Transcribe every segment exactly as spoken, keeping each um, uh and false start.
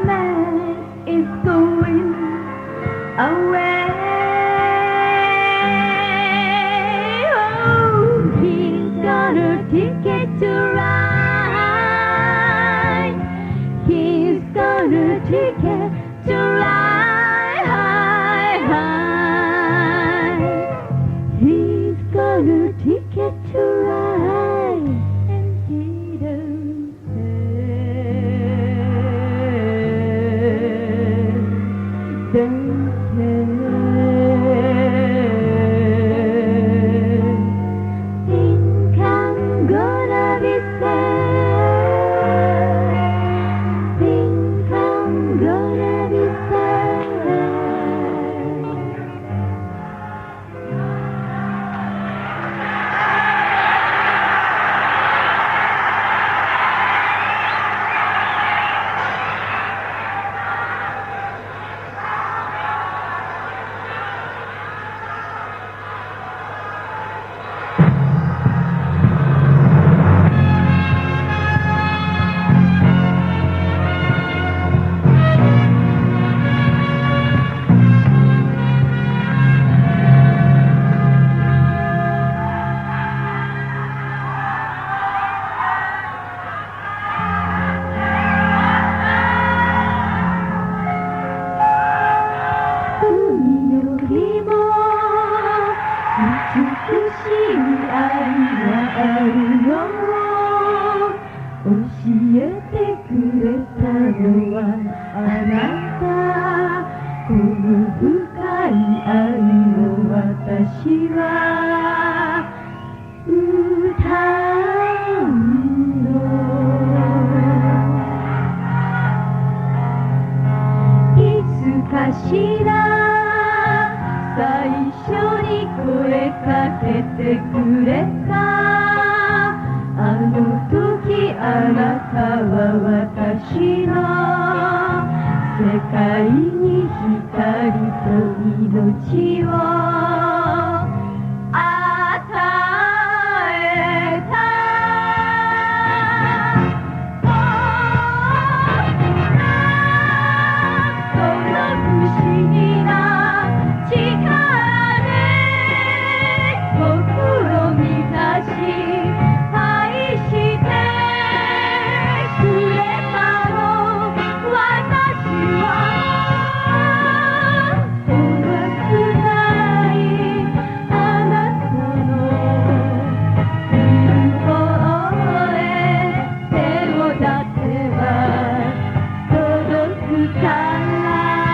man is going away. Oh, he's got a ticket to ride. He's got a ticket to ride. He's got a ticket to ride, and he don't care, don't care. Think I'm gonna be sad. Think I'm gonna be sad.美しい愛があるのを教えてくれたのはあなた。この深い愛を私は歌うの。いつかしら最初に声かけてくれたあの時あなたは私の世界に光と命を与えた。その不思議な力で心満たし愛してくれたの。私は怖くないあなたのいる方へ手を出せば届くから。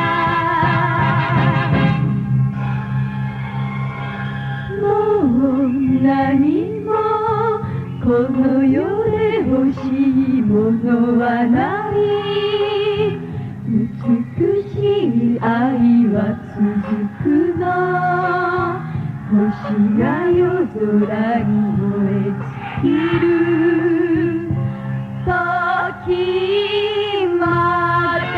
もう何もこの世で欲しいものはない。美しい愛は続くの。星が夜空に燃え尽きる時まで。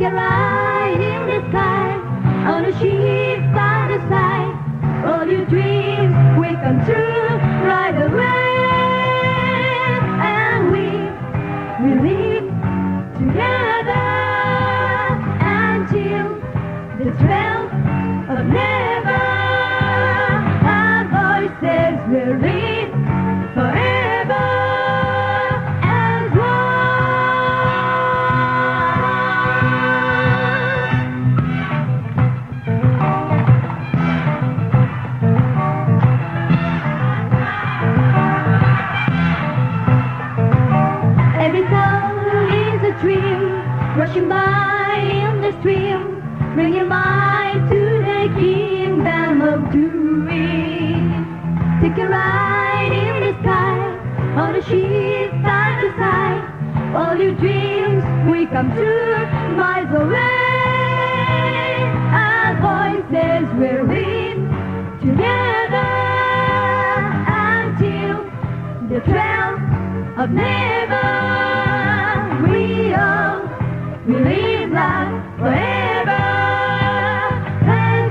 a ride in the sky, on a ship by the side. All your dreams will come true right away. And we will live together until the twelfth of never. Our voices will live forever as one. Every song is a dream, rushing by in the stream, bringing mind to the kingdom of dreams. Take a ride in the sky, on a ship side to side. All your dreams will come true miles away. Our voices will live together until the twelfth of never. We all will live life forever. As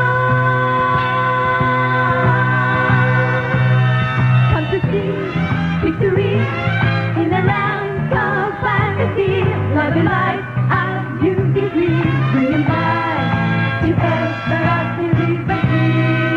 one. Come to see victory in the land of fantasy. Love and light and beauty, bringing light to everlasting liberty.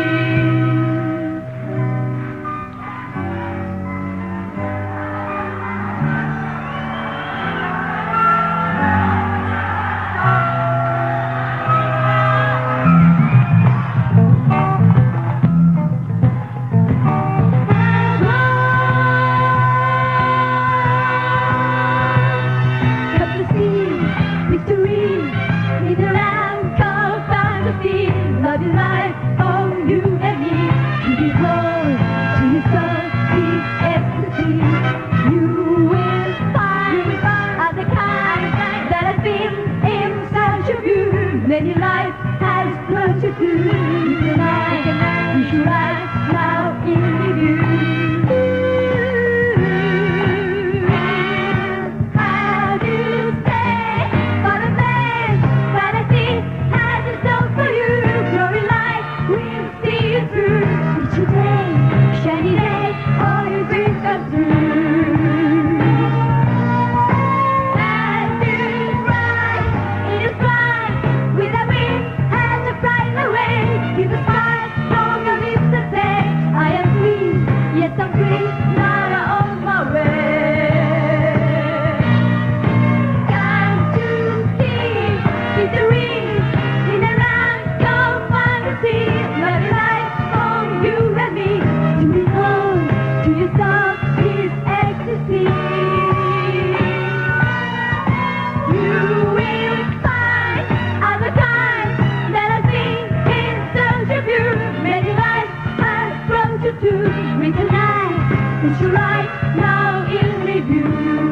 Come to see victory in the land called fantasy. Love and light on you and me. To behold, to your soul, peace, ecstasy. You will find other kind that has been in search of you. Many life has brought you to tonight. We should rise now in review. How do you stay for the place fantasy has in store for you? Glory light will see you through. Each day, shiny day, all your dreams come true. As you rise in the sky, with a wind and the flying away, in the sky, long your lips and say, I am free, yes I'm free, now I'm on my way. Come to see victory in the land called fantasy. Love and light on you and me. To behold, to your soul, is ecstasy. You will find other kind that has been in search of you. Many lives has brought you to recognize it's your right now in review.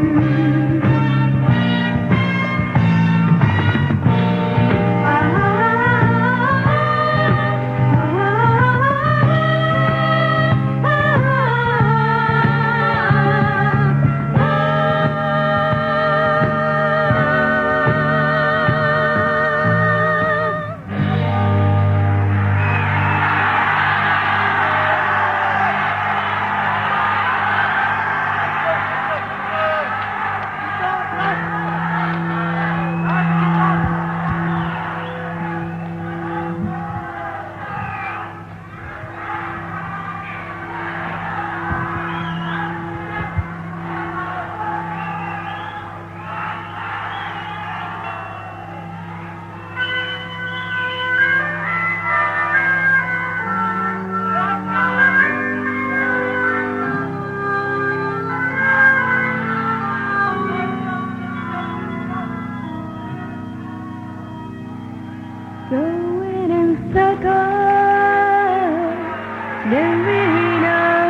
Going in circles, then we know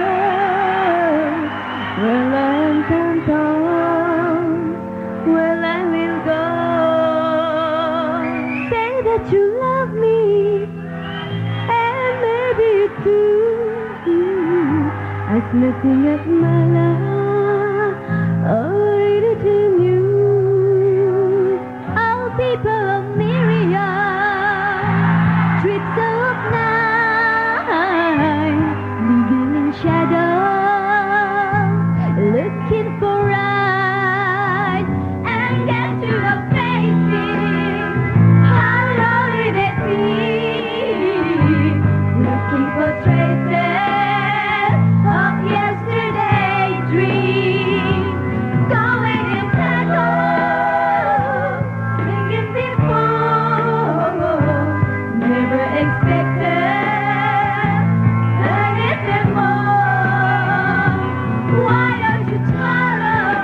where I am come on, where I will go. Say that you love me, and maybe you do. I was looking at my love, already to you. All people take a ride and get to the places. How lonely it be, looking for traces of yesterday's dreams. Going in circles, thinking before, never expected anything more. Why don't you tell us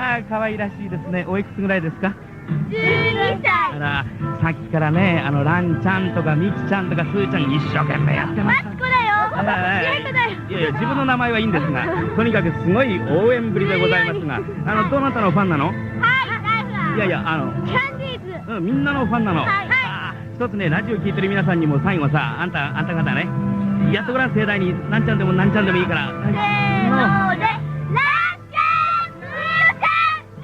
ああ、可愛らしいですね。おいくつぐらいですか？ じゅうにさい。 あら、さっきからね、あのランちゃんとかミキちゃんとかスーちゃん一生懸命やってまマす。 ツコだよ。 あらジェイコだよ。 いやいや、自分の名前はいいんですが、とにかくすごい応援ぶりでございますが、あのどなたのファンなの？ はい、ライフラー。 いやいや、あの、 キャンディーズ。 うん、みんなのファンなの。 はいあー一つね、ラジオ聞いてる皆さんにも最後さ、あんた、あんた方ね、やっとごらん盛大に、なんちゃんでもなんちゃんでもいいから。 せーので、ランちゃん、スーちゃん、ミ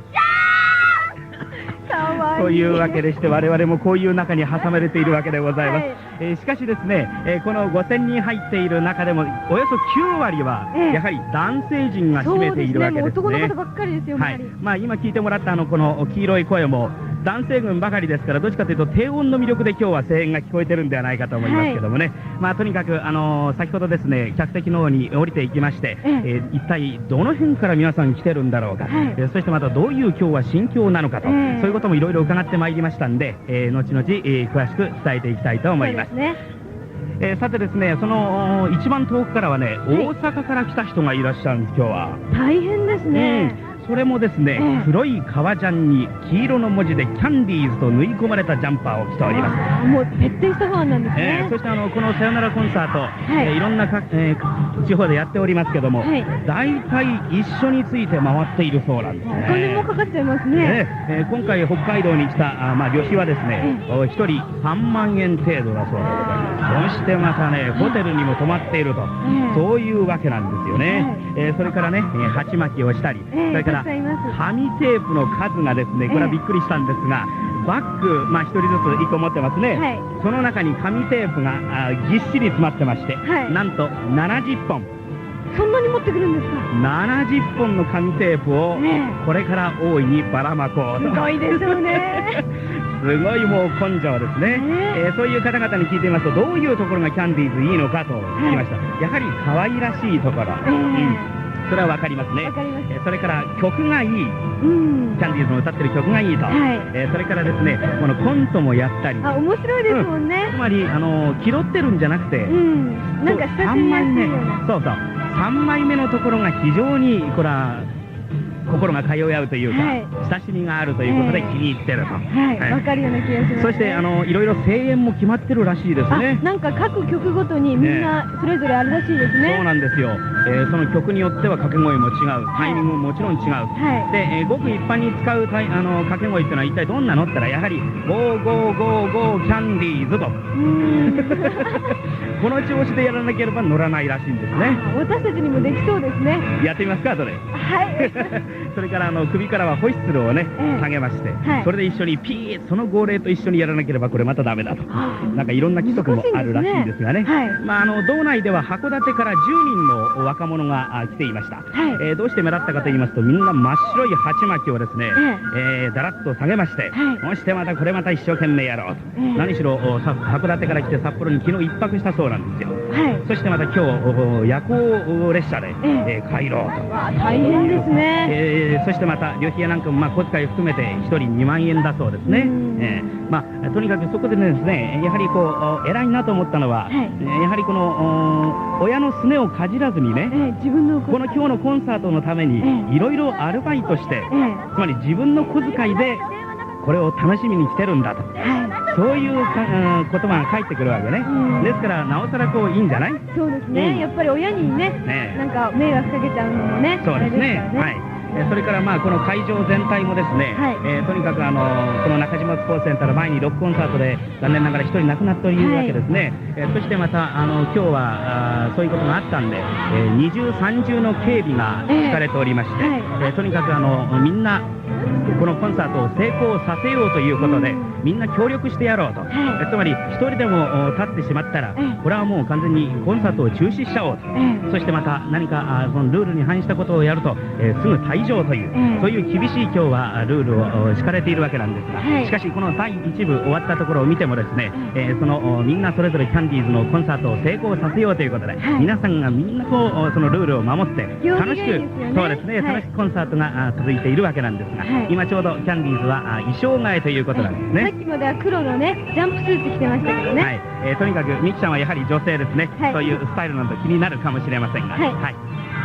キちゃん。かわいい。 というわけでして我々もこういう中に挟まれているわけでございます、 はいえーしかしですね、えーこのごせんにん入っている中でもおよそきゅうわりはええやはり男性陣が占めているわけですね。 そうですね、もう男の方ばっかりですよ、 はい周り。 まあ、今聞いてもらったあのこの黄色い声も男性軍ばかりですから、どっちかというと低音の魅力で今日は声援が聞こえてるんではないかと思いますけどもね、まあ、とにかく、あのー先ほどですね客席の方に降りていきまして、 えええー一体どの辺から皆さん来てるんだろうか、 はいえーそしてまたどういう今日は心境なのかと、 ええそういうこともいろいろ伺ってまいりましたんで、えー後々、えー詳しく伝えていきたいと思います。 そうですね。 えーさてですね、その一番遠くからはね、 い大阪から来た人がいらっしゃるんです今日は。 大変ですね。 うんそれもですね、 ええ黒い革ジャンに黄色の文字でキャンディーズと縫い込まれたジャンパーを着ております。 あーもう徹底したファンなんですね。 えーそしてあのこのさよならコンサート、 いえーいろんなか、えー地方でやっておりますけども、 はい大体一緒について回っているそうなんですね。 お金もかかっちゃいますね。 ねえー今回北海道に来たあ、まあ、旅費はですね、 えお一人さんまんえん程度だそうでございます。そしてまたねホテルにも泊まっていると、 ええそういうわけなんですよね、えーそれからね、えー鉢巻きをしたり、 ええそれからたくさんいます紙テープの数がですねこれはびっくりしたんですが、バッグ、まあ、一人ずついっこ持ってますね、 はいその中に紙テープがあぎっしり詰まってまして、 はいなんとななじゅっぽんそんなに持ってくるんですか。 ななじゅっぽんの紙テープをねこれから大いにばらまこうと。 すごいでしょうね。 すごいもう根性ですね、 ねえーそういう方々に聞いてみますとどういうところがキャンディーズいいのかと聞きました、やはり可愛らしいところ、 ええうんそれはわかりますね。 わかりますえーそれから曲がいい、 うん。 キャンディーズの歌ってる曲がいいと、 はいえーそれからですねこのコントもやったり、 あ、面白いですもんねつ。まりあの気取ってるんじゃなくて、 うん。なんか親しみやすいような。 そうそうさんまいめのところが非常にこれは心が通い合うというか、 はい親しみがあるということで気に入ってると、 はい、わ、かるような気がします、ね。 そしてあのいろいろ声援も決まってるらしいですあ、 ね。 なんか各曲ごとにみんなそれぞれあるらしいですね。 そうなんですよ、えーその曲によっては掛け声も違う、タイミングももちろん違う、 はいで、えーごく一般に使うタイあの掛け声っていうのは一体どんなのって言ったらやはり「ゴーゴーゴーゴーキャンディーズ」とうーん。 この調子でやらなければ乗らないらしいんですね。 私たちにもできそうですね。 やってみますかそれはい。 それからあの首からはホイッスルをね、 ええ下げまして、 はいそれで一緒にピーッその号令と一緒にやらなければこれまたダメだと、 あなんかいろんな規則もあるらしいんですがね、 難しいんですねはいまあ、あの道内では函館からじゅうにんの若者があ来ていました、えーどうして目立ったかと言いますとみんな真っ白い鉢巻きをですね、えーだらっと下げまして、そしてまたこれまた一生懸命やろうと、 ええ何しろおさ函館から来て札幌に昨日一泊したそうなんですよ。 はい。 そしてまた今日お夜行列車で、 ええー帰ろうと。 わあ、大変ですね。 えーそしてまた旅費やなんかもまあ小遣い含めてひとりにまんえんだそうですねう、んえーまあ、とにかくそこでですねやはりこうお偉いなと思ったのは、 はいえーやはりこのお親のすねをかじらずにね、 ええ、自分のこの今日のコンサートのためにえいろいろアルバイトして、 えつまり自分の小遣いでこれを楽しみに来てるんだと、 え、はそういうかうん言葉が返ってくるわけね、 うんですからなおさらこういいんじゃない、 い。そうですね、 うんやっぱり親にね、 ねなんか迷惑かけちゃうのもね。 そうですね。 あれからはい。えーそれからまあこの会場全体もですね、 はいえーとにかくあのこの中島スポーツセンターの前にロックコンサートで残念ながら一人亡くなっているわけですね。えーそしてまたあの今日はあーそういうことがあったんで、えー二重三重の警備が敷かれておりまして、 ええはいえーとにかくあのみんなこのコンサートを成功させようということで、 うんみんな協力してやろうと、 はいえーつまり一人でもお立ってしまったら、 ええこれはもう完全にコンサートを中止しちゃおうと。 ええそしてまた何かあそのルールに反したことをやると、えーすぐ退場という、 ええそういう厳しい今日はあルールをお敷かれているわけなんですが、 はいしかしこのだいいち部終わったところを見てもですね、えーそのおみんなそれぞれキャンディーズのコンサートを成功させようということで、 はい皆さんがみんなこうおそのルールを守って行儀楽しくがいいですよねそうですね、 はい楽しくコンサートがあ続いているわけなんですが、 はい今ちょうどキャンディーズはあ衣装替えということなんですね。 さっきまでは黒のね、ジャンプスーツ着てましたけどね。 はい、えーとにかくミキちゃんはやはり女性ですね、 はいそういうスタイルなど気になるかもしれませんが、 はいはい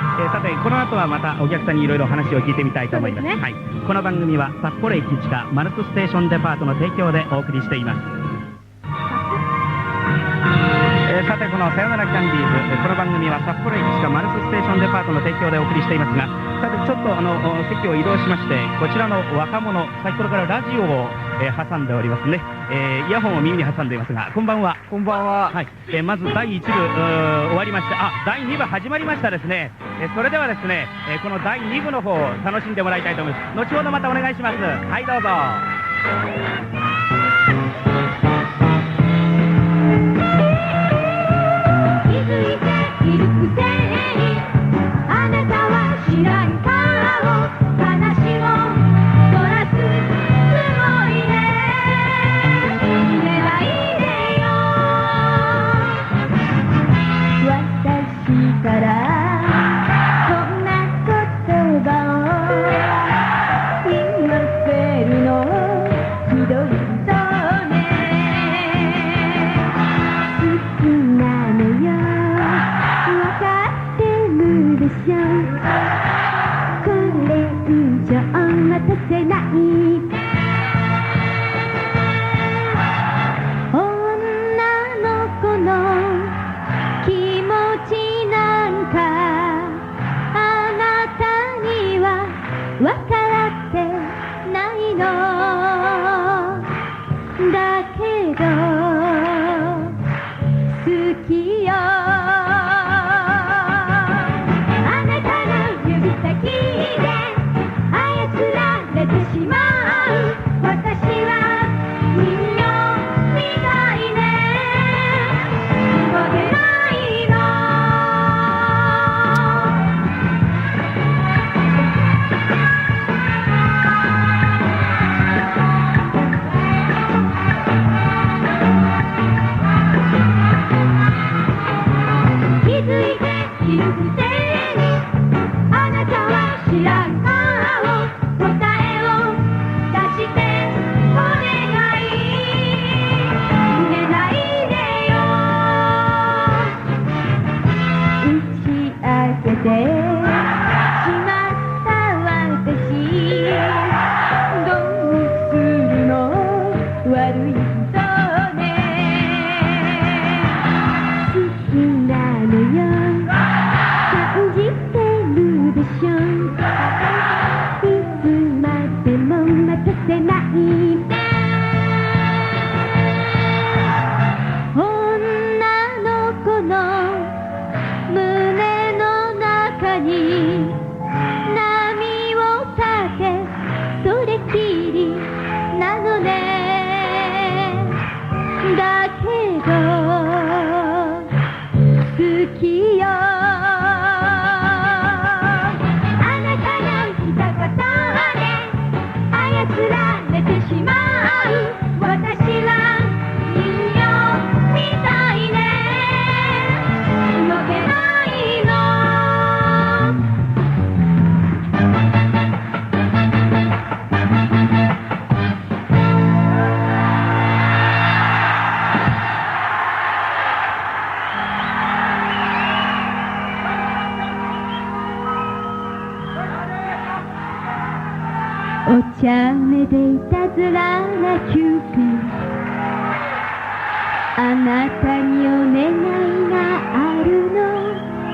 えーさてこの後はまたお客さんにいろいろ話を聞いてみたいと思います。 そうですねはい、この番組は札幌駅地下マルスステーションデパートの提供でお送りしています。えーさてこのさよならキャンディーズ、えーこの番組は札幌駅地下マルスステーションデパートの提供でお送りしていますが、さてちょっとあのお席を移動しまして、こちらの若者先ほどからラジオを、えー挟んでおりますね、えーイヤホンを耳に挟んでいますが、こんばんは。 こんばんは。 はい、えーまずだいいち部うー終わりまして、あ、だいに部始まりましたですね。えーそれではですね、えーこのだいに部の方を楽しんでもらいたいと思います。後ほどまたお願いします。はい、どうぞ。 気づいているくせにあなたは知らん顔話をそらすつもりで寝ないでよ私からこんな言葉を言わせるのひどいそうね好きなのよわかってるでしょこれ以上待たせない女の子の気持ちなんかあなたにはわからってないのだけど好きよあなたの指先で操られてしまう私は人形みたいね動けないの気づいているくせにあなたは知らん顔答えを出してお願い寝ないでよ打ち明けてしまった私どうするの悪い人ね好きなのよ感じてるでしょいつまでも待たせない女の子の胸の中に波を立てそれきりなのねだけど好きよあなたの一言で操られてしまう私は人形みたいね動けないのお茶目でいたずらなキューピーあなたにお願いがあるの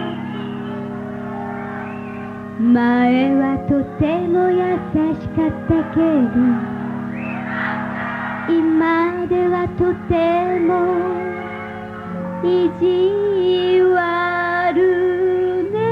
前はとても優しかったけど今ではとても意地悪ね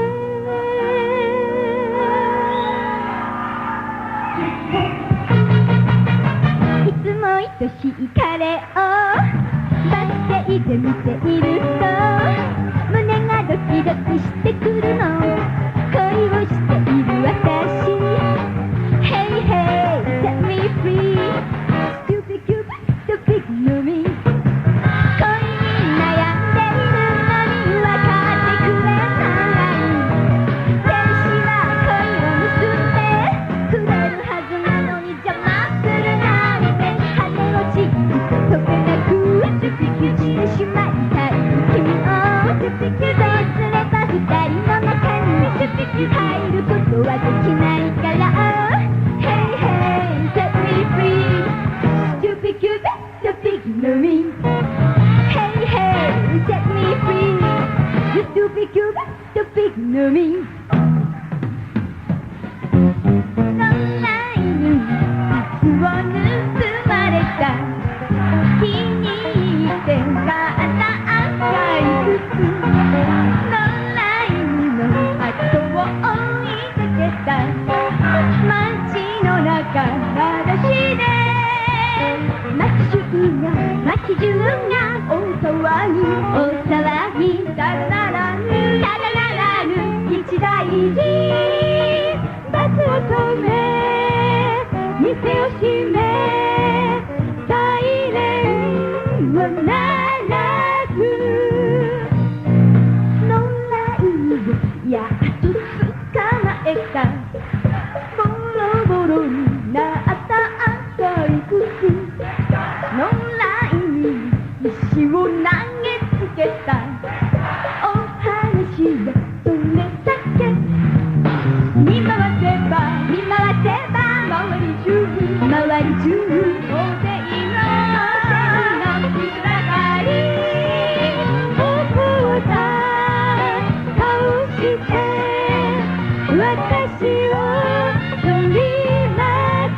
いつも愛しい彼をバス停で見ていると胸がドキドキしてくるの恋をしている私 Hey hey set me free Stupid cupid stupid no me 恋に悩んでいるのに分かってくれない天使は恋を盗んでくれるはずなのに邪魔するなんて羽をちぎって飛べなくてびっくりしてしまいたい君をから Hey hey set me free Stupid Cupid stupid me Hey hey set me free You stupid Cupid stupid me そんな犬パスを盗まれた気に入って買った赤い靴野良犬の後を追いかけた街の中裸足で街中が街中が大騒ぎ大騒ぎただならぬただならぬ一大事バスを止め店を閉めサイレンを鳴らす野良犬をやっと捕まえたボロボロになった赤い靴野良犬に石を投げつけたお話はそれだけ見回せば見回せば周り中周り中大勢の人だかりここだ倒して私を取り巻く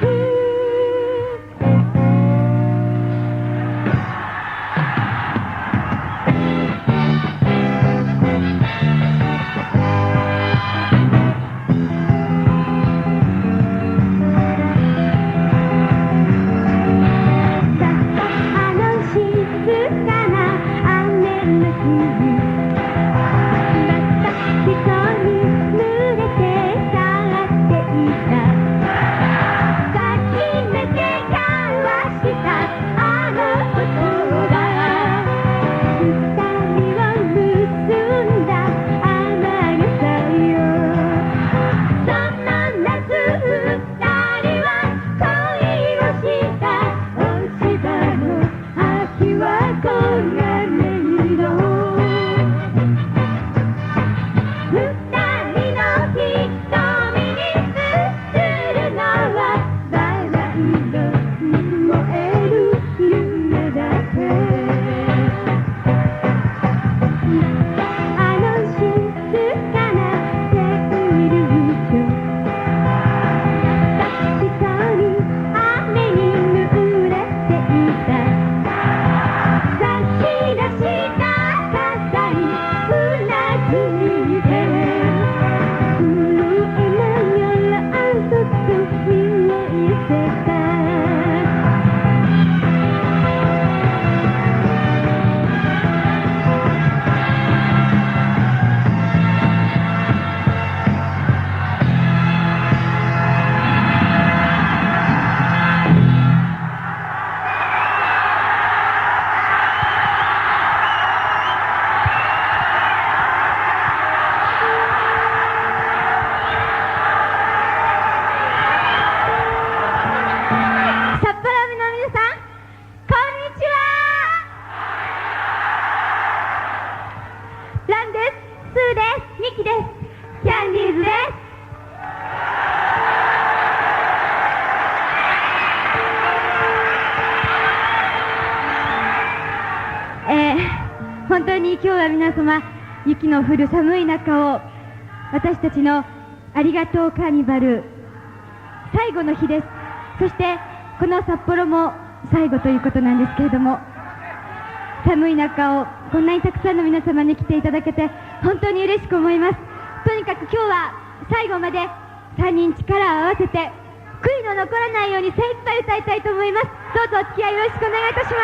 本当に今日は皆様、雪の降る寒い中を私たちのありがとうカーニバル最後の日です。そしてこの札幌も最後ということなんですけれども、寒い中をこんなにたくさんの皆様に来ていただけて本当に嬉しく思います。とにかく今日は最後までさんにん力を合わせて悔いの残らないように精一杯歌いたいと思います。どうぞお付き合いよろしくお願いいたします。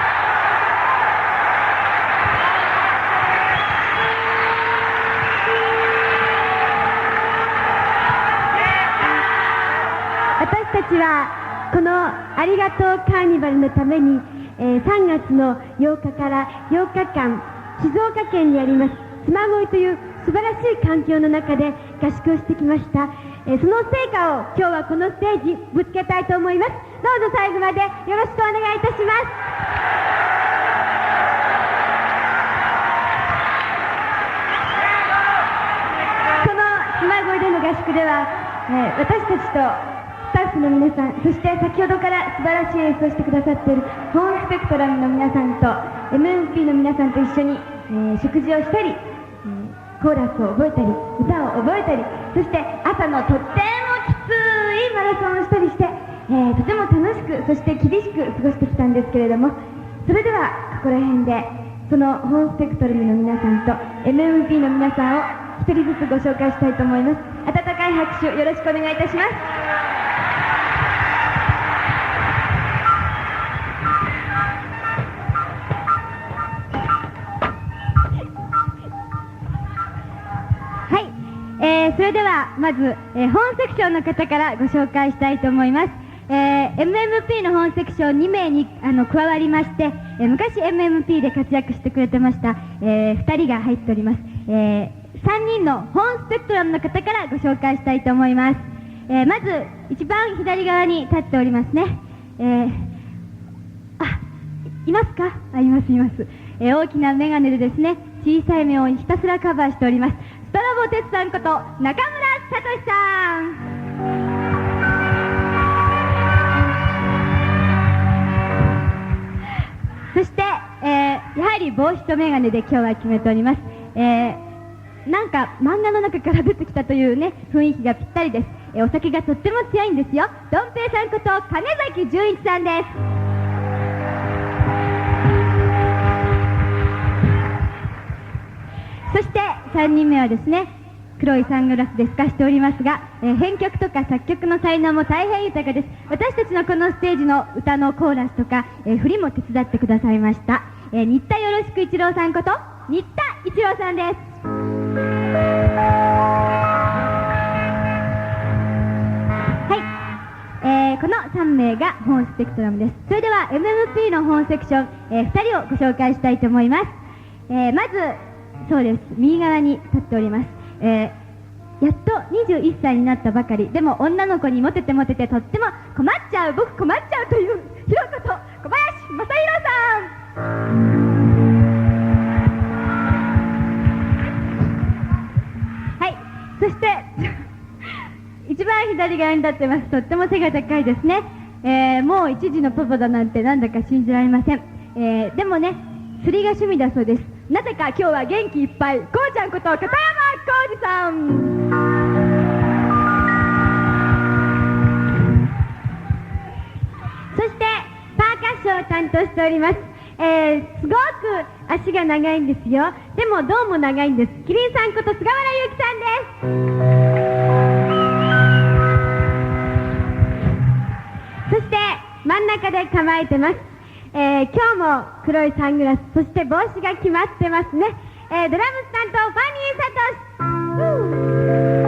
私たちはこのありがとうカーニバルのために、えー、さんがつのようかからようかかん静岡県にあります嬬恋という素晴らしい環境の中で合宿をしてきました、えー、その成果を今日はこのステージぶつけたいと思います。どうぞ最後までよろしくお願いいたします。この嬬恋での合宿ではえー私たちとスタッフの皆さん、そして先ほどから素晴らしい演奏をしてくださっているホーンスペクトラムの皆さんと エムエムピー の皆さんと一緒に、えー食事をしたり、えーコーラスを覚えたり歌を覚えたり、そして朝のとってもきついマラソンをしたりして、えーとても楽しくそして厳しく過ごしてきたんですけれども、それではここら辺でそのホーンスペクトラムの皆さんと エムエムピー の皆さんを一人ずつご紹介したいと思います。温かい拍手よろしくお願いいたします。はい、えーそれではまず、えー本セクションの方からご紹介したいと思います。えー エムエムピー の本セクションにめいにあの加わりまして、えー昔 エムエムピー で活躍してくれてました、えーふたりが入っております。えーさんにんの本スペクトラムの方からご紹介したいと思います。えーまず一番左側に立っておりますね。えーあ、いますか？あ、いますいます。えー大きなメガネでですね、小さい目をひたすらカバーしております。ストラボテツさんこと中村聡さん。そして、えーやはり帽子とメガネで今日は決めております。えーなんか漫画の中から出てきたというね、雰囲気がぴったりです。えーお酒がとっても強いんですよ。どんぺいさんこと金崎純一さんです。そしてさんにんめはですね、黒いサングラスで透かしておりますが、えー編曲とか作曲の才能も大変豊かです。私たちのこのステージの歌のコーラスとか、えー振りも手伝ってくださいました。えー新田よろしく一郎さんこと新田一郎さんです。はい、えーこのさんめいが本スペクトラムです。それでは エムエムピー の本セクション、えーふたりをご紹介したいと思います。えーまずそうです、右側に立っております。えーやっとにじゅういっさいになったばかり、でも女の子にモテてモテてとっても困っちゃう、僕困っちゃうというひろこと小林正弘さん。はい、そして一番左側に立ってます。とっても背が高いですね。えーもう一時のパパだなんてなんだか信じられません。えーでもね、釣りが趣味だそうです。なぜか今日は元気いっぱい、こうちゃんこと片山浩二さん。そしてパーカッションを担当しております。えーすごく足が長いんですよ。でも胴も長いんです。キリンさんこと菅原祐希さんです。そして真ん中で構えてます。えー今日も黒いサングラス、そして帽子が決まってますね。えードラムス担当ファニーサトシ。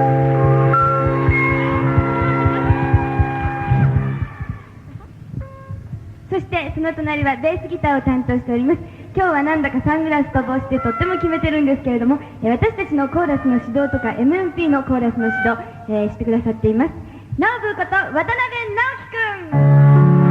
そしてその隣はベースギターを担当しております。今日はなんだかサングラスと帽子でとっても決めてるんですけれども、えー私たちのコーラスの指導とか エムエムピー のコーラスの指導、えーしてくださっています。ナオブーこと渡辺直樹くん。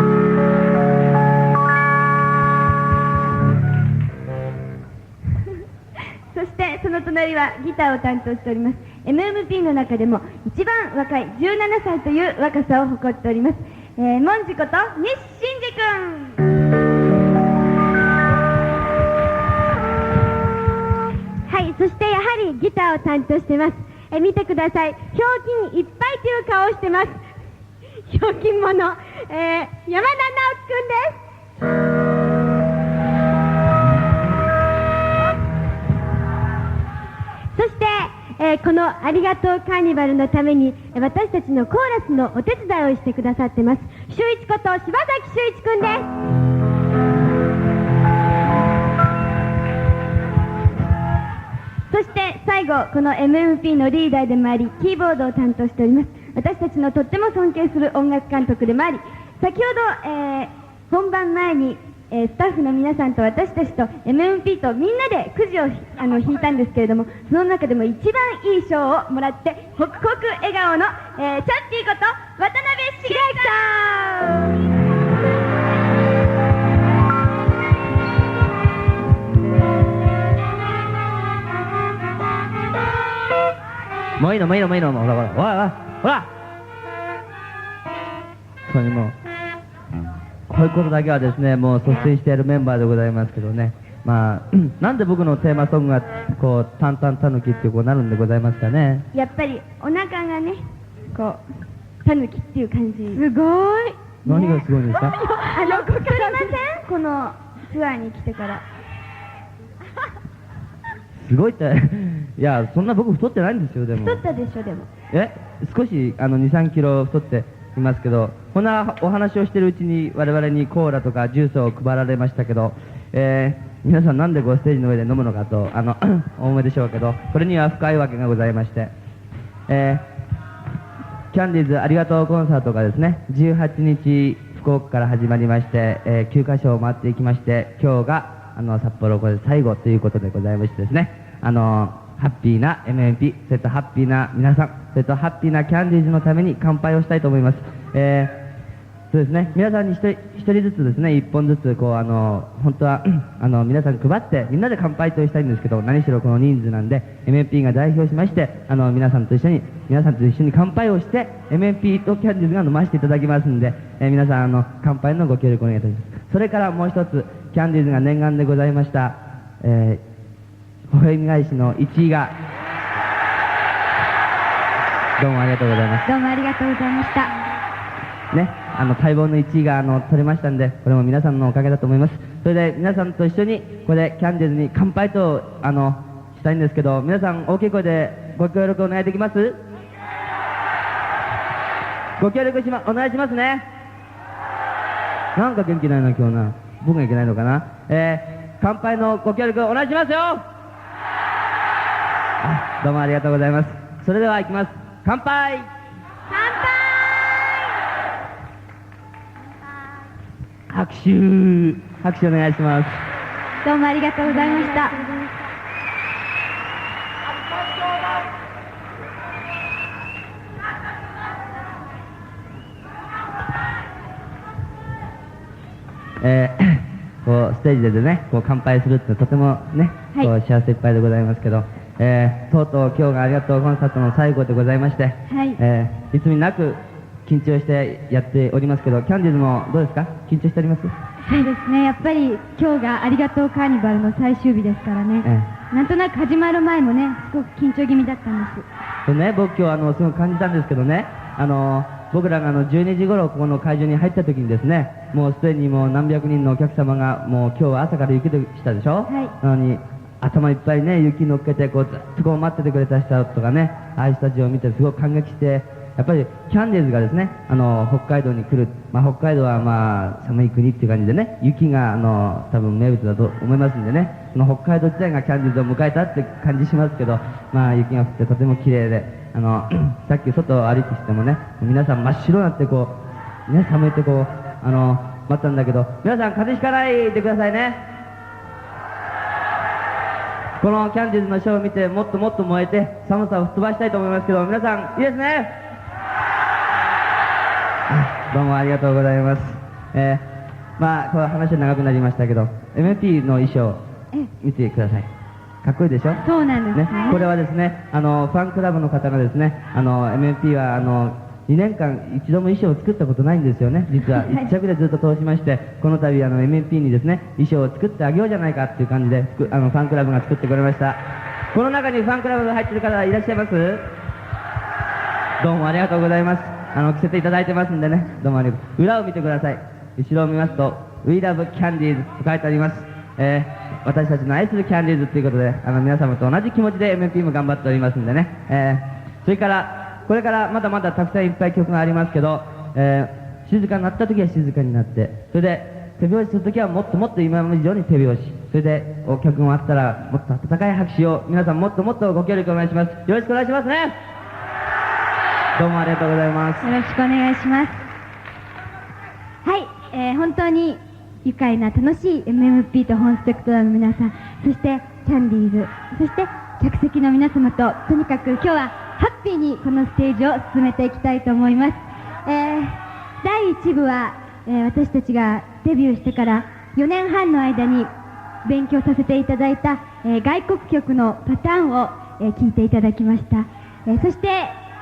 そしてその隣はギターを担当しております。 エムエムピー の中でも一番若いじゅうななさいという若さを誇っております。えー、モンジこと西真二くん。はい、そしてやはりギターを担当してます。えー見てください、ひょうきんいっぱいという顔をしてます。ひょうきん者、えー、山田直樹くんです。そして、えーこのありがとうカーニバルのためにえー私たちのコーラスのお手伝いをしてくださってます修一こと柴崎修一くんです。そして最後、この エムエムピー のリーダーでもありキーボードを担当しております私たちのとっても尊敬する音楽監督でもあり、先ほど、えー本番前にえースタッフの皆さんと私たちと エムエムピー とみんなでくじをあの引いたんですけれども、その中でも一番いい賞をもらってホクホク笑顔の、えーチャッティこと渡辺茂もういいのもういいのもういいのもうだからわあほら本当にもうこういうことだけはですねもう率先してやるメンバーでございますけどね、まあなんで僕のテーマソングがこうタンタンタヌキってこうなるんでございますかね。 やっぱりお腹がねこうタヌキっていう感じ。すごい。 何がすごいんですか。 あの太りませんこのツアーに来てから。 すごいっていやそんな僕太ってないんですよ。でも太ったでしょ。でもえ少しあのに、さんキロ太っていますけど、こんなお話をしているうちに我々にコーラとかジュースを配られましたけど、えー、皆さんなんでこうステージの上で飲むのかとあのお思いでしょうけど、これには深いわけがございまして、えー、キャンディーズありがとうコンサートがですねじゅうはちにち福岡から始まりまして、えー、きゅうかしょを回っていきまして、今日があの札幌これで最後ということでございましてですね、あのハッピーな エムエムピー、それとハッピーな皆さん、それとハッピーなキャンディーズのために乾杯をしたいと思います。えー、そうですね、皆さんに一人一人ずつですね、一本ずつこうあの本当はあの皆さんに配ってみんなで乾杯としたいんですけど、何しろこの人数なんで エムエムピー が代表しまして、あの皆さんと一緒に皆さんと一緒に乾杯をして エムエムピー とキャンディーズが飲ませていただきますんで、えー、皆さんあの乾杯のご協力お願いいたします。それからもう一つ、キャンディーズが念願でございました、えー、微笑み返しのいちいがどうもありがとうございます。 どうもありがとうございましたね、あの待望のいちいがあの取れましたんで、これも皆さんのおかげだと思います。それで皆さんと一緒にこれでキャンディーズに乾杯とあのしたいんですけど、皆さん大きい声でご協力お願いできます？ご協力しまお願いしますね。なんか元気ないな今日な。僕がいけないのかな。えー、乾杯のご協力お願いしますよ。あ、どうもありがとうございます。それではいきます。乾杯。拍手拍手お願いします。 どうもありがとうございました。 えー、こうステージでねこう乾杯するってとてもね、はい、こう幸せいっぱいでございますけど、えー、とうとう今日がありがとうコンサートの最後でございまして、はい、えー、いつになく緊張してやっておりますけど、キャンディーズもどうですか？緊張しております？ そうですね、やっぱり今日がありがとうカーニバルの最終日ですからね、ええ、なんとなく始まる前もねすごく緊張気味だったんです。 でね、僕今日あのすごく感じたんですけどね、あの僕らがあのじゅうにじ頃ここの会場に入った時にですね、もうすでにもう何百人のお客様がもう今日は朝から雪でしたでしょ、はい、なのに頭いっぱいね雪乗っけてこうずっとこう待っててくれた人とかね、ああいう人たちを見てすごく感激して、やっぱりキャンディーズがですねあの北海道に来る、まあ、北海道はまあ寒い国っていう感じでね、雪があの多分名物だと思いますんでね、その北海道自体がキャンディーズを迎えたって感じしますけど、まあ雪が降ってとても綺麗で、あのさっき外を歩いてきてもね皆さん真っ白になってこうね寒いってこうあの待ったんだけど、皆さん風邪ひかないでくださいね。このキャンディーズのショーを見てもっともっと燃えて寒さを吹っ飛ばしたいと思いますけど、皆さんいいですね。どうもありがとうございます。えー、まあこの話は長くなりましたけど エムエムピー の衣装見てください。かっこいいでしょ。 そうなんです ね, ねこれはですねあのファンクラブの方がですねあの エムエムピー はあのにねんかん一度も衣装を作ったことないんですよね。実は一着でずっと通しまして、この度あの エムエムピー にですね衣装を作ってあげようじゃないかっていう感じであのファンクラブが作ってくれました。この中にファンクラブが入ってる方いらっしゃいます？どうもありがとうございます。あの着せていただいてますんでね、どうもありがとう。裏を見てください。後ろを見ますと We love Candies と書いてあります。えー、私たちの愛するキャンディーズということで、あの皆様と同じ気持ちで エムエムピー も頑張っておりますんでね、えー、それからこれからまだまだたくさんいっぱい曲がありますけど、えー、静かになった時は静かになって、それで手拍子する時はもっともっと今まで以上に手拍子、それでお客もあったらもっと温かい拍手を皆さんもっともっとご協力お願いします。よろしくお願いしますね。どうもありがとうございます。 よろしくお願いします。はい、えー、本当に愉快な楽しい エムエムピー と本スペクトラの皆さん、そしてキャンディーズ、そして客席の皆様ととにかく今日はハッピーにこのステージを進めていきたいと思います。えー、だいいち部は、えー、私たちがデビューしてからよねんはんの間に勉強させていただいた、えー、外国曲のパターンを、えー、聞いていただきました。えー、そして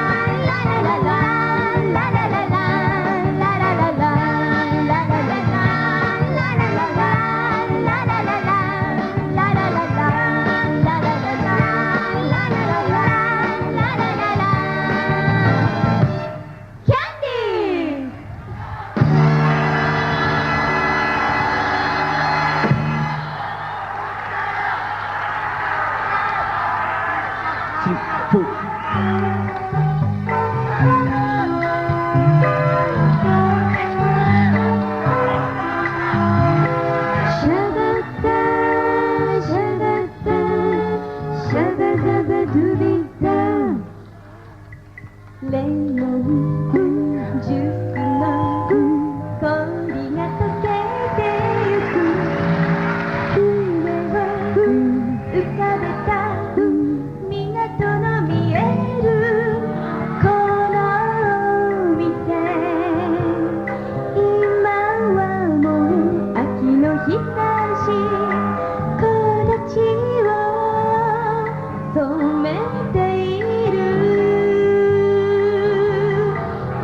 染めている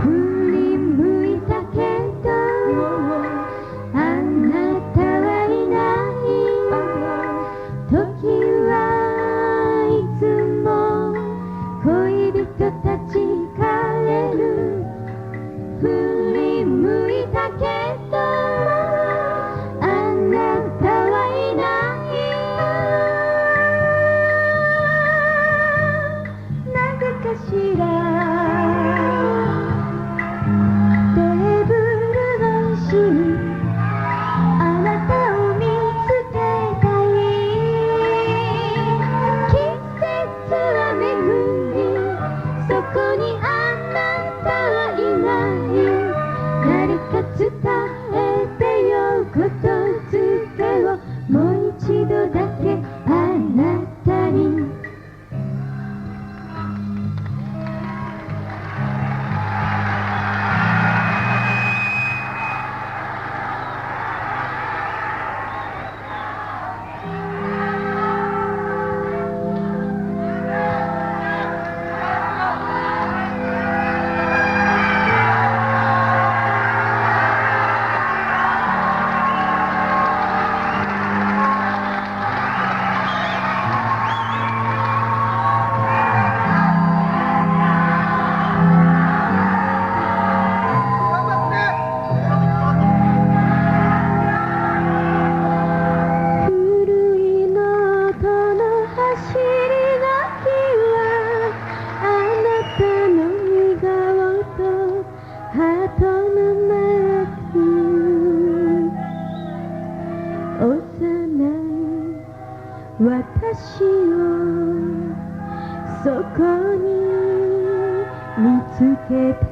けて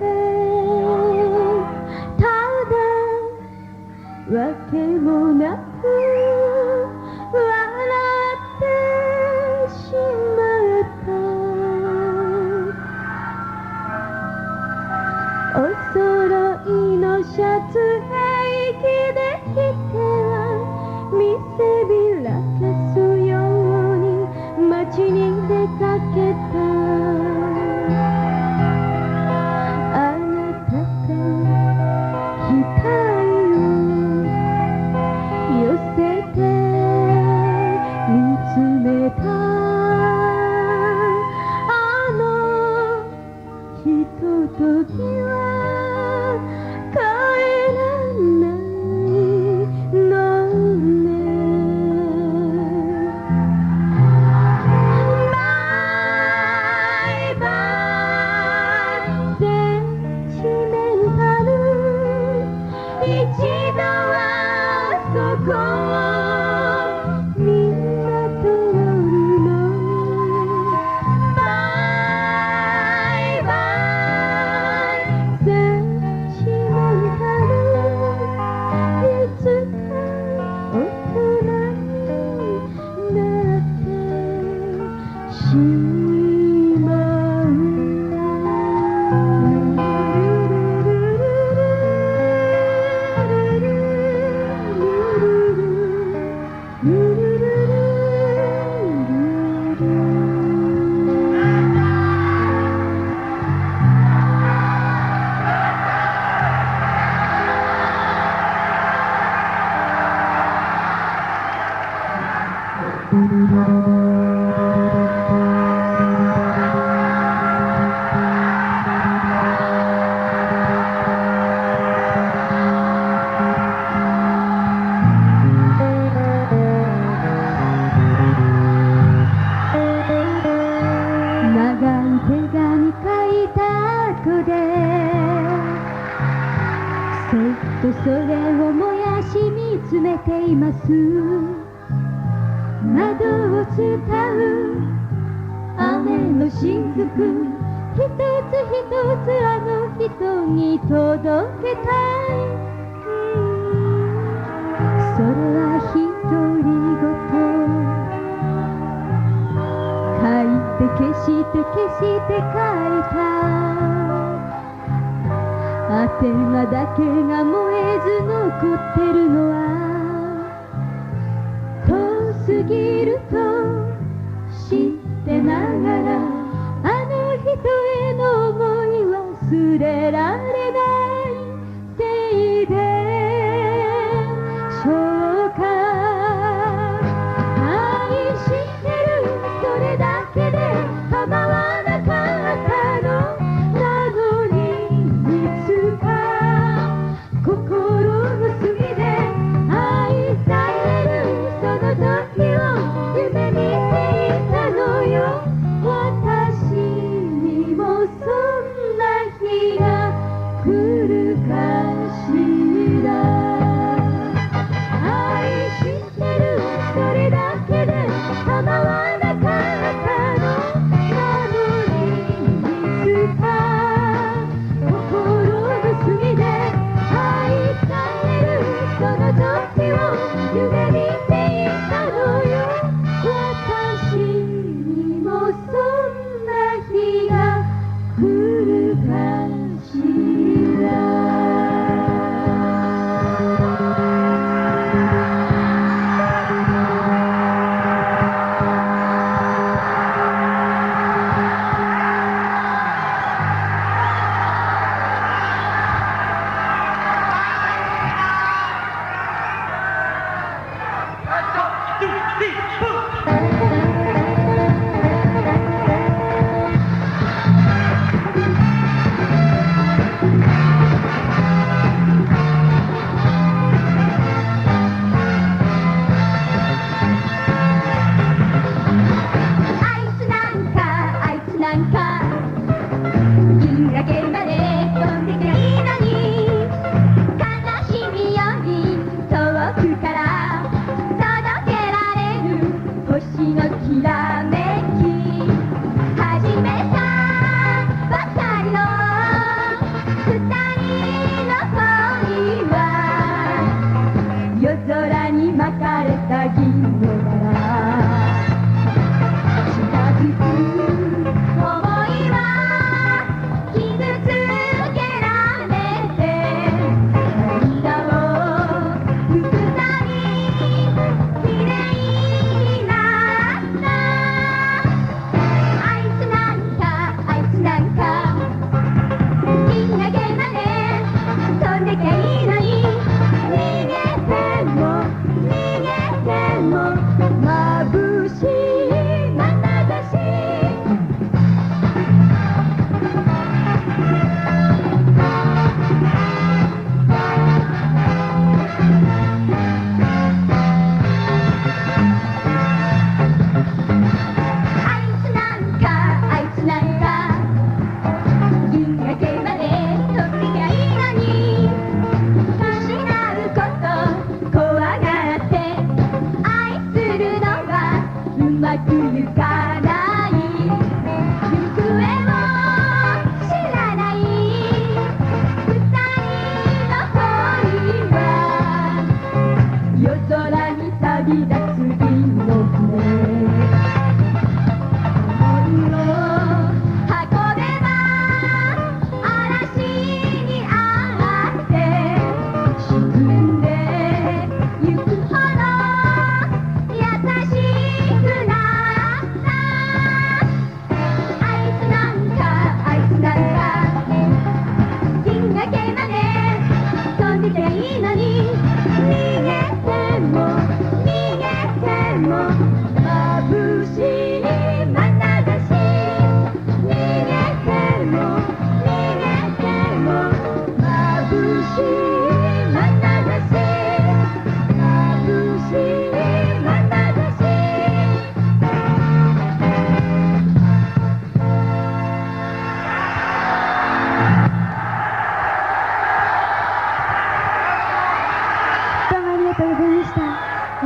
ただわけもなく笑ってしまったお揃いのシャツ平気で着ては見せびらかすように街に出かけたあなたが額を寄せて見つめたあのひとときは帰らないのねバイバイセンチメンタル一度はそこをみんな通るのにバイバイセンチメンタルいつか大人になってしまうんだ長い手紙書いた後でそっとそれを燃やし見つめています窓を伝う雨の雫一つ一つあの人に届けたいそれは独り言書いて消して消して書いた宛名だけが燃えず残ってるのは遠すぎると知ってながらあの人への想い忘れられないせいでしょうか愛してるそれだけで構わなかったのなのにいつか心の隅で愛されるその時を夢見ていたのよ私にもそんな日が来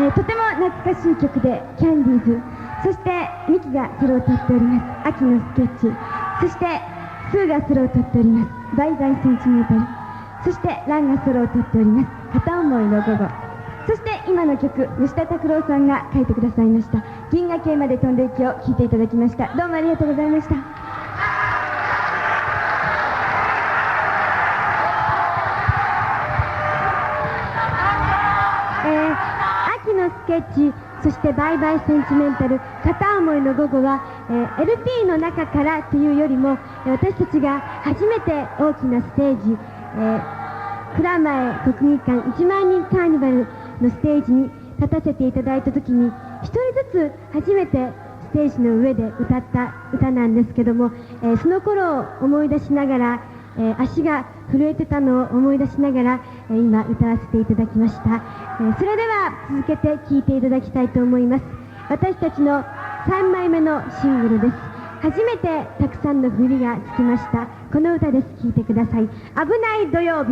ーとても懐かしい曲でキャンディーズ、そしてミキがソロを取っております秋のスケッチ、そしてスーがソロを取っておりますバイバイセンチメートル、そしてランがソロを取っております片思いの午後、そして今の曲吉田拓郎さんが書いてくださいました銀河系まで飛んでいきを聴いていただきました。どうもありがとうございました。えー、秋のスケッチ、そしてバイバイセンチメンタル片思いの午後は、えー、エルピー の中からというよりも私たちが初めて大きなステージ、えー、蔵前国技館いちまんにんカーニバルのステージに立たせていただいた時に一人ずつ初めてステージの上で歌った歌なんですけども、えー、その頃を思い出しながら、えー、足が震えてたのを思い出しながら、えー、今歌わせていただきました、えー、それでは続けて聴いていただきたいと思います。私たちのさんまいめのシングルです。初めてたくさんの振りがつきましたこの歌です。聴いてください。危ない土曜日。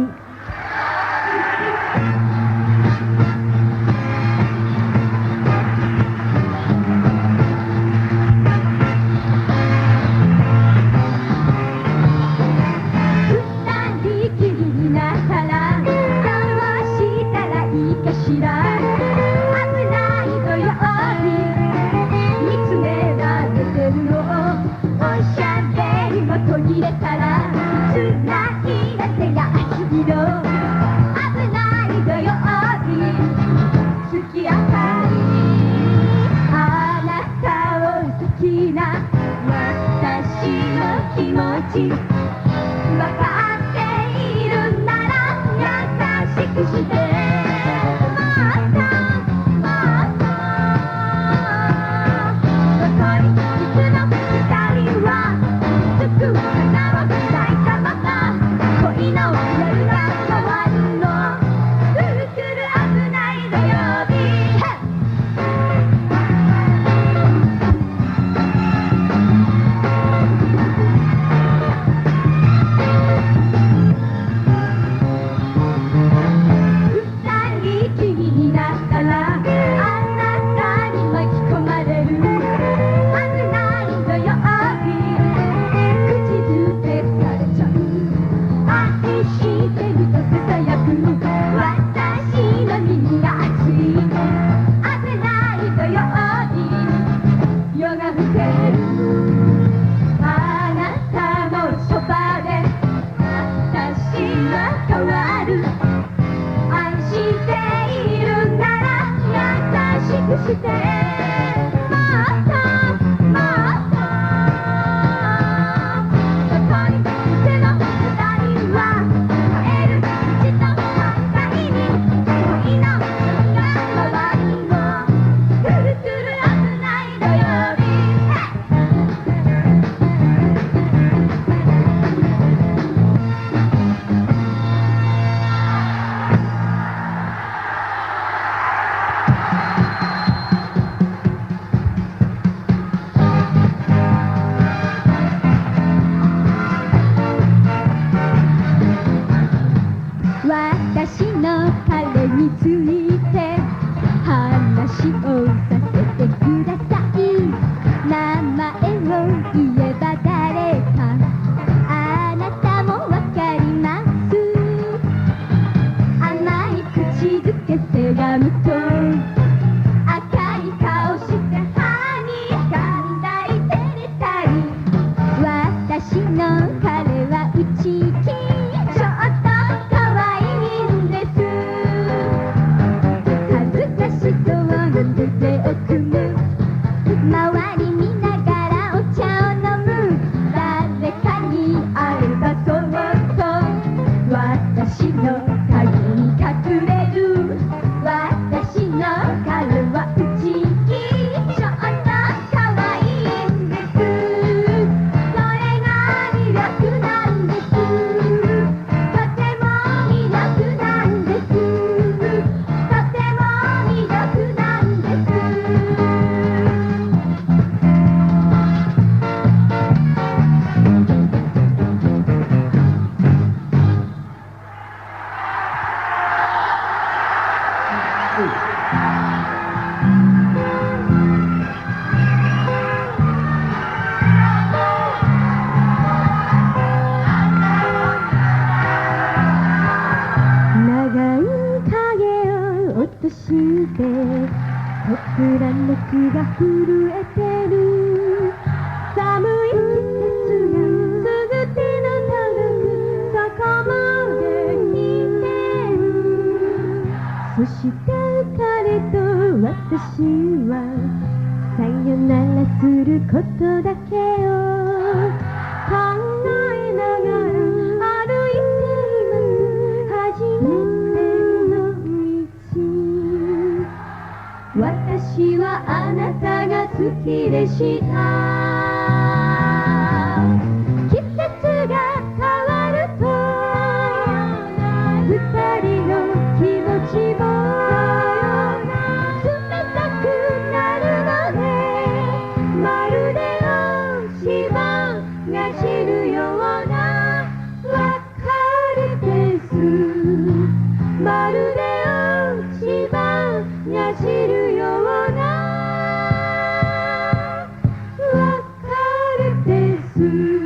震えてる寒い季節がすぐ手の届くそこまで来てるそして彼と私はさよならすることだけを考えながら歩いています初めての道私はあなたが好きでした季節が変わると二人の気持ちも冷たくなるのでまるで落ち葉が散るような別れですまるで落ち葉が散るような別れです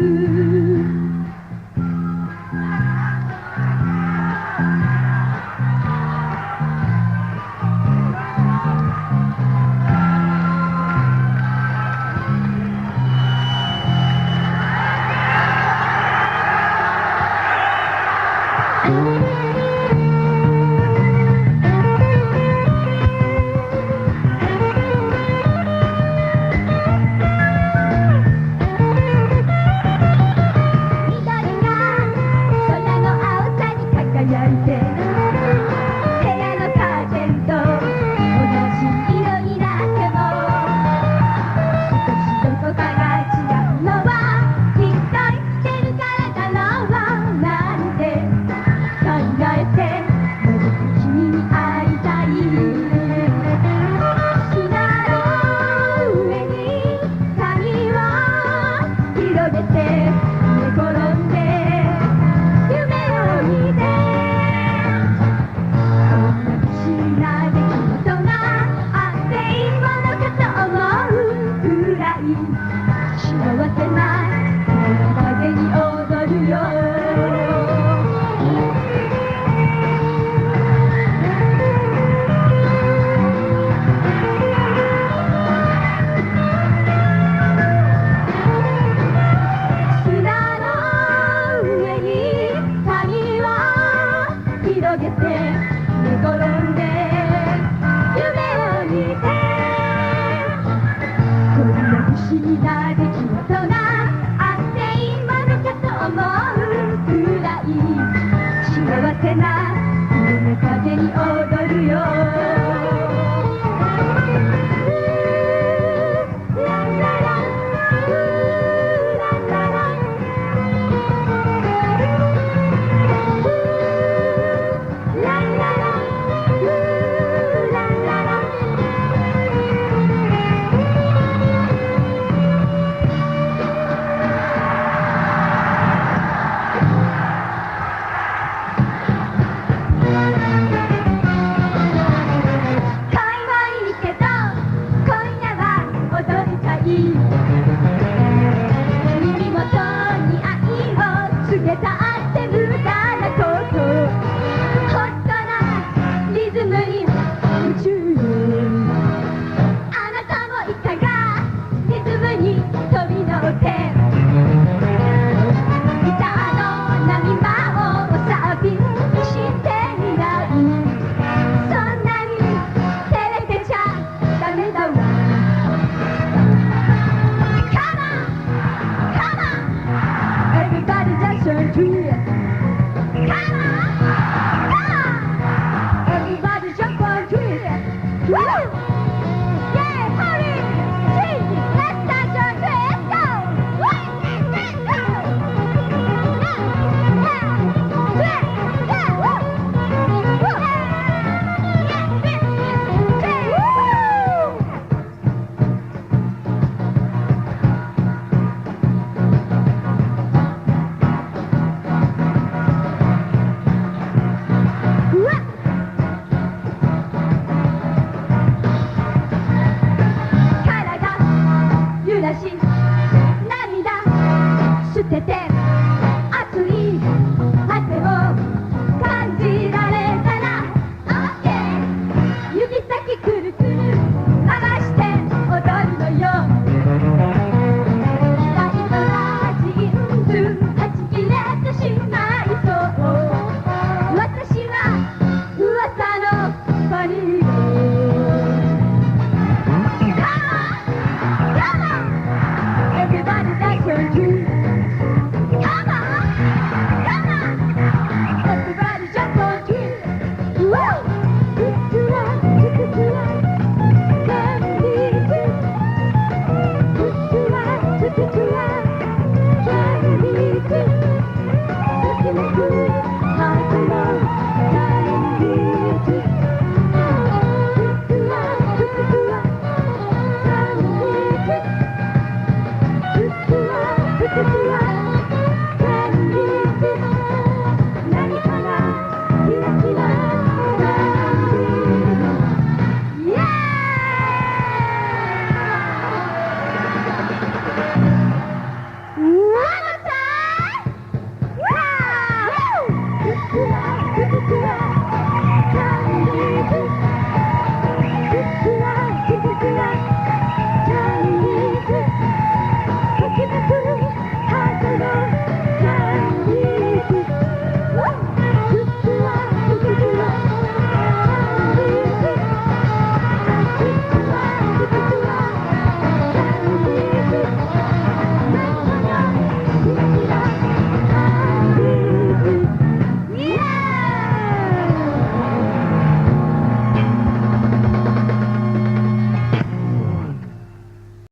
る